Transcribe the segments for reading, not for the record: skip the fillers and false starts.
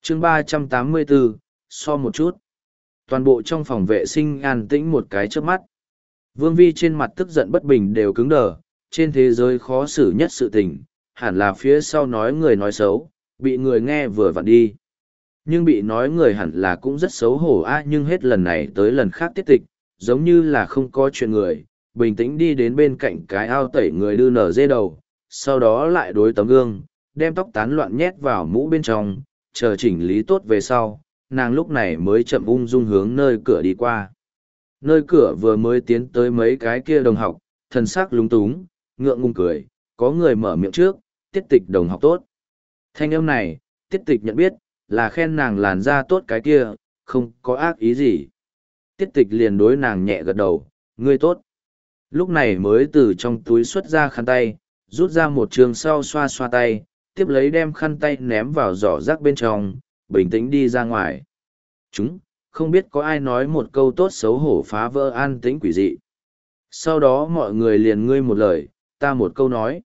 chương 384, so một chút. Toàn bộ trong phòng vệ sinh an tĩnh một cái chớp mắt. Vương Vi trên mặt tức giận bất bình đều cứng đờ, trên thế giới khó xử nhất sự tình, hẳn là phía sau nói người nói xấu, bị người nghe vừa vặn đi. Nhưng bị nói người hẳn là cũng rất xấu hổ nhưng hết lần này tới lần khác tiết tịch, giống như là không có chuyện người, bình tĩnh đi đến bên cạnh cái ao tẩy người đưa nở dê đầu, sau đó lại đối tấm gương, đem tóc tán loạn nhét vào mũ bên trong, chờ chỉnh lý tốt về sau, nàng lúc này mới chậm ung dung hướng nơi cửa đi qua. Nơi cửa vừa mới tiến tới mấy cái kia đồng học, thần sắc lúng túng, ngượng ngùng cười, có người mở miệng trước, tiết tịch đồng học tốt. Thanh âm này, tiết tịch nhận biết, là khen nàng làn da tốt cái kia, không có ác ý gì. Tiết tịch liền đối nàng nhẹ gật đầu, ngươi tốt. Lúc này mới từ trong túi xuất ra khăn tay, rút ra một trường sau xoa xoa tay, tiếp lấy đem khăn tay ném vào giỏ rác bên trong, bình tĩnh đi ra ngoài. Không biết có ai nói một câu tốt xấu hổ phá vỡ an tĩnh quỷ dị. Sau đó mọi người liền ngươi một lời, ta một câu nói.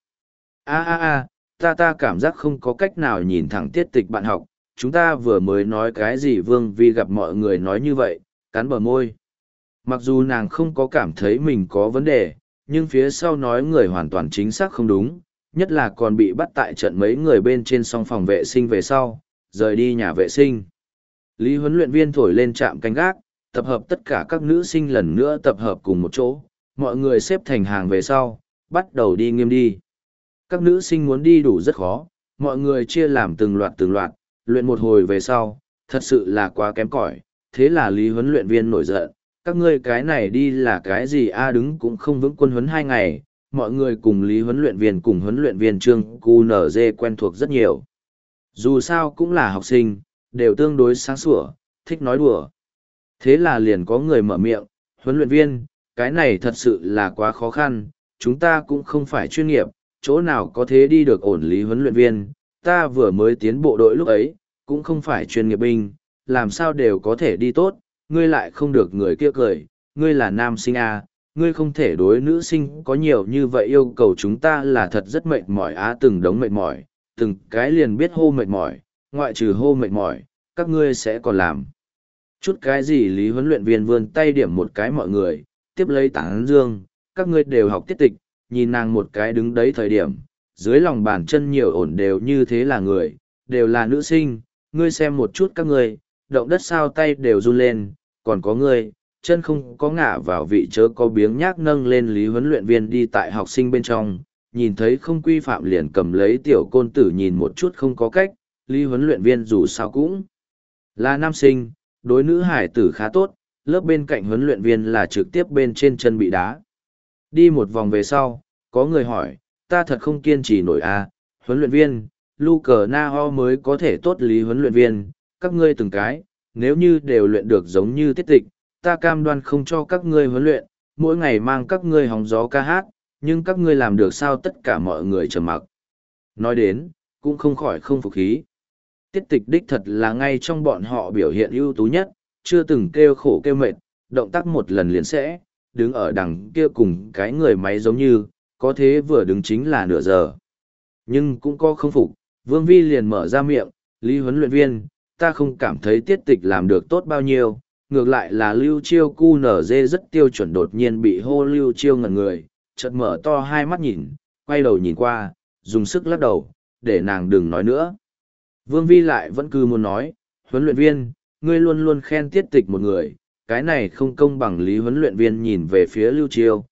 Ta cảm giác không có cách nào nhìn thẳng tiết tịch bạn học, chúng ta vừa mới nói cái gì Vương Vi gặp mọi người nói như vậy, cắn bờ môi. Mặc dù nàng không có cảm thấy mình có vấn đề, nhưng phía sau nói người hoàn toàn chính xác không đúng, nhất là còn bị bắt tại trận mấy người bên trên song phòng vệ sinh về sau, rời đi nhà vệ sinh. Lý huấn luyện viên thổi lên trạm canh gác, tập hợp tất cả các nữ sinh lần nữa tập hợp cùng một chỗ, mọi người xếp thành hàng về sau, bắt đầu đi nghiêm đi. Các nữ sinh muốn đi đủ rất khó, mọi người chia làm từng loạt, luyện một hồi về sau, thật sự là quá kém cỏi, thế là Lý huấn luyện viên nổi giận, các ngươi cái này đi là cái gì đứng cũng không vững quân huấn 2 ngày, mọi người cùng Lý huấn luyện viên cùng huấn luyện viên Trương QNZ quen thuộc rất nhiều. Dù sao cũng là học sinh, đều tương đối sáng sủa, thích nói đùa. Thế là liền có người mở miệng, huấn luyện viên, cái này thật sự là quá khó khăn, chúng ta cũng không phải chuyên nghiệp, chỗ nào có thế đi được ổn. Lý huấn luyện viên, ta vừa mới tiến bộ đội lúc ấy, cũng không phải chuyên nghiệp binh, làm sao đều có thể đi tốt, ngươi lại không được người kia cười, ngươi là nam sinh ngươi không thể đối nữ sinh có nhiều như vậy, yêu cầu chúng ta là thật rất mệt mỏi từng đống mệt mỏi, từng cái liền biết hô mệt mỏi, ngoại trừ hô mệt mỏi, các ngươi sẽ còn làm chút cái gì. Lý huấn luyện viên vươn tay điểm một cái mọi người, tiếp lấy tán dương, các ngươi đều học tiết tịch, nhìn nàng một cái đứng đấy thời điểm, dưới lòng bàn chân nhiều ổn đều như thế là người, đều là nữ sinh, ngươi xem một chút các ngươi, động đất sao tay đều run lên, còn có ngươi, chân không có ngả vào vị chớ có biếng nhác nâng lên. Lý huấn luyện viên đi tại học sinh bên trong, nhìn thấy không quy phạm liền cầm lấy tiểu côn tử nhìn một chút không có cách, Lý huấn luyện viên dù sao cũng là nam sinh, đối nữ hải tử khá tốt, lớp bên cạnh huấn luyện viên là trực tiếp bên trên chân bị đá. Đi một vòng về sau, có người hỏi, ta thật không kiên trì nổi huấn luyện viên, Luke Nao mới có thể tốt. Lý huấn luyện viên, các ngươi từng cái, nếu như đều luyện được giống như tiết tịch, ta cam đoan không cho các ngươi huấn luyện, mỗi ngày mang các ngươi hóng gió ca hát, nhưng các ngươi làm được sao? Tất cả mọi người trầm mặc. Nói đến, cũng không khỏi không phục khí. Tiết tịch đích thật là ngay trong bọn họ biểu hiện ưu tú nhất, chưa từng kêu khổ kêu mệt, động tác một lần liền sẽ, đứng ở đằng kia cùng cái người máy giống như, có thế vừa đứng chính là nửa giờ. Nhưng cũng có không phục, Vương Vi liền mở ra miệng, Lý huấn luyện viên, ta không cảm thấy tiết tịch làm được tốt bao nhiêu, ngược lại là Lưu Chiêu QNZ rất tiêu chuẩn. Đột nhiên bị hô Lưu Chiêu ngẩn người, chợt mở to hai mắt nhìn, quay đầu nhìn qua, dùng sức lắc đầu, để nàng đừng nói nữa. Vương Vi lại vẫn cứ muốn nói, huấn luyện viên, ngươi luôn luôn khen tiết tịch một người, cái này không công bằng. Lý huấn luyện viên nhìn về phía Lưu Chiêu,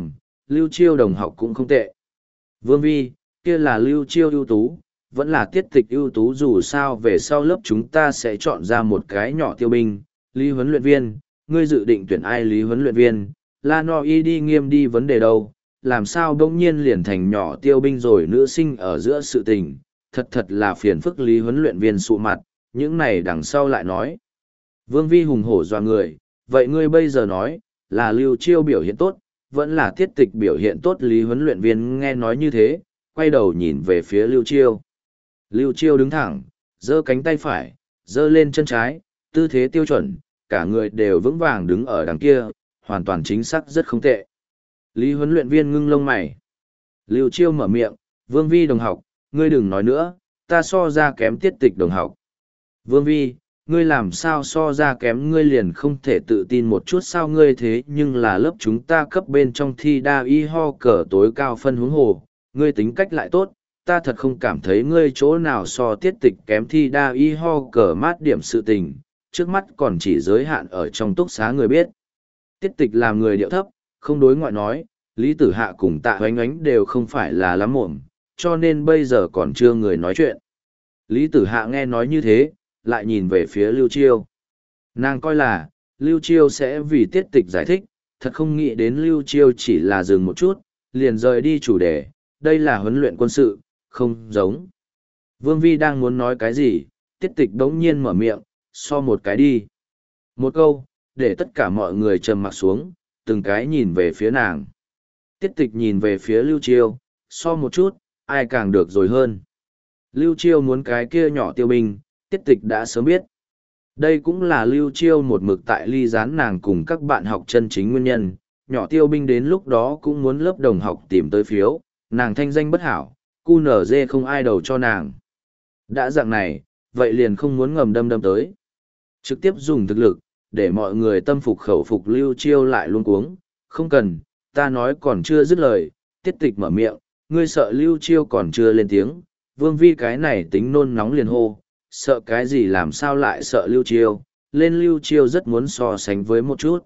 Lưu Chiêu đồng học cũng không tệ. Vương Vi, kia là Lưu Chiêu ưu tú, vẫn là tiết tịch ưu tú, dù sao về sau lớp chúng ta sẽ chọn ra một cái nhỏ tiêu binh. Lý huấn luyện viên, ngươi dự định tuyển ai? Lý huấn luyện viên, La No Y đi nghiêm đi vấn đề đâu, làm sao bỗng nhiên liền thành nhỏ tiêu binh rồi? Nữ sinh ở giữa sự tình, thật là phiền phức. Lý huấn luyện viên sụ mặt, những này đằng sau lại nói. Vương Vi hùng hổ dọa người, vậy ngươi bây giờ nói, là Lưu Chiêu biểu hiện tốt, vẫn là tiết tịch biểu hiện tốt? Lý huấn luyện viên nghe nói như thế, quay đầu nhìn về phía Lưu Chiêu. Lưu Chiêu đứng thẳng, giơ cánh tay phải, giơ lên chân trái, tư thế tiêu chuẩn, cả người đều vững vàng đứng ở đằng kia, hoàn toàn chính xác rất không tệ. Lý huấn luyện viên ngưng lông mày. Lưu Chiêu mở miệng, Vương Vi đồng học, ngươi đừng nói nữa, ta so ra kém tiết tịch đồng học. Vương Vi, ngươi làm sao so ra kém, ngươi liền không thể tự tin một chút sao? Ngươi thế nhưng là lớp chúng ta cấp bên trong thi đa y ho cờ tối cao phân huống hồ, ngươi tính cách lại tốt, ta thật không cảm thấy ngươi chỗ nào so tiết tịch kém. Thi đa y ho cờ mát điểm sự tình, trước mắt còn chỉ giới hạn ở trong túc xá người biết. Tiết tịch làm người điệu thấp, không đối ngoại nói, Lý Tử Hạ cùng Tạ Hoánh Ánh đều không phải là lắm mồm, cho nên bây giờ còn chưa người nói chuyện. Lý Tử Hạ nghe nói như thế, lại nhìn về phía Lưu Chiêu. Nàng coi là, Lưu Chiêu sẽ vì tiết tịch giải thích, thật không nghĩ đến Lưu Chiêu chỉ là dừng một chút, liền rời đi chủ đề, đây là huấn luyện quân sự, không giống. Vương Vi đang muốn nói cái gì, tiết tịch đống nhiên mở miệng, so một cái đi. Một câu, để tất cả mọi người trầm mặc xuống, từng cái nhìn về phía nàng. Tiết tịch nhìn về phía Lưu Chiêu, so một chút, ai càng được rồi hơn. Lưu Chiêu muốn cái kia nhỏ tiêu binh, tiết tịch đã sớm biết. Đây cũng là Lưu Chiêu một mực tại ly gián nàng cùng các bạn học chân chính nguyên nhân. Nhỏ tiêu binh đến lúc đó cũng muốn lớp đồng học tìm tới phiếu, nàng thanh danh bất hảo, cu nở dê không ai đầu cho nàng. Đã dạng này, vậy liền không muốn ngầm đâm tới. Trực tiếp dùng thực lực, để mọi người tâm phục khẩu phục. Lưu Chiêu lại luôn cuống, không cần, ta nói còn chưa dứt lời, tiết tịch mở miệng, ngươi sợ Lưu Chiêu còn chưa lên tiếng, Vương Vi cái này tính nôn nóng liền hô, sợ cái gì, làm sao lại sợ Lưu Chiêu, lên Lưu Chiêu rất muốn so sánh với một chút.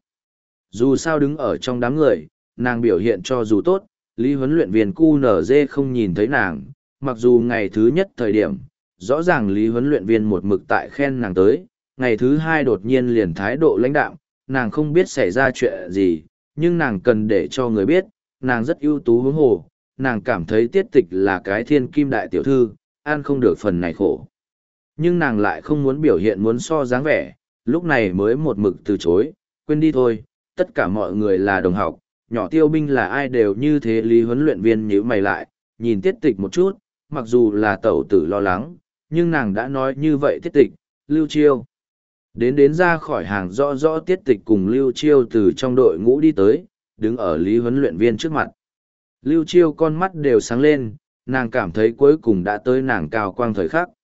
Dù sao đứng ở trong đám người, nàng biểu hiện cho dù tốt, Lý huấn luyện viên QNZ không nhìn thấy nàng, mặc dù ngày thứ nhất thời điểm, rõ ràng Lý huấn luyện viên một mực tại khen nàng tới, ngày thứ hai đột nhiên liền thái độ lãnh đạm, nàng không biết xảy ra chuyện gì, nhưng nàng cần để cho người biết, nàng rất ưu tú huống hồ, nàng cảm thấy tiết tịch là cái thiên kim đại tiểu thư, ăn không được phần này khổ. Nhưng nàng lại không muốn biểu hiện muốn so dáng vẻ, lúc này mới một mực từ chối, quên đi thôi, tất cả mọi người là đồng học, nhỏ tiêu binh là ai đều như thế. Lý huấn luyện viên nhíu mày lại, nhìn tiết tịch một chút, mặc dù là tẩu tử lo lắng, nhưng nàng đã nói như vậy. Tiết tịch, Lưu Chiêu. Đến ra khỏi hàng, rõ rõ tiết tịch cùng Lưu Chiêu từ trong đội ngũ đi tới, đứng ở Lý huấn luyện viên trước mặt. Lưu Chiêu con mắt đều sáng lên, nàng cảm thấy cuối cùng đã tới nàng cao quang thời khắc.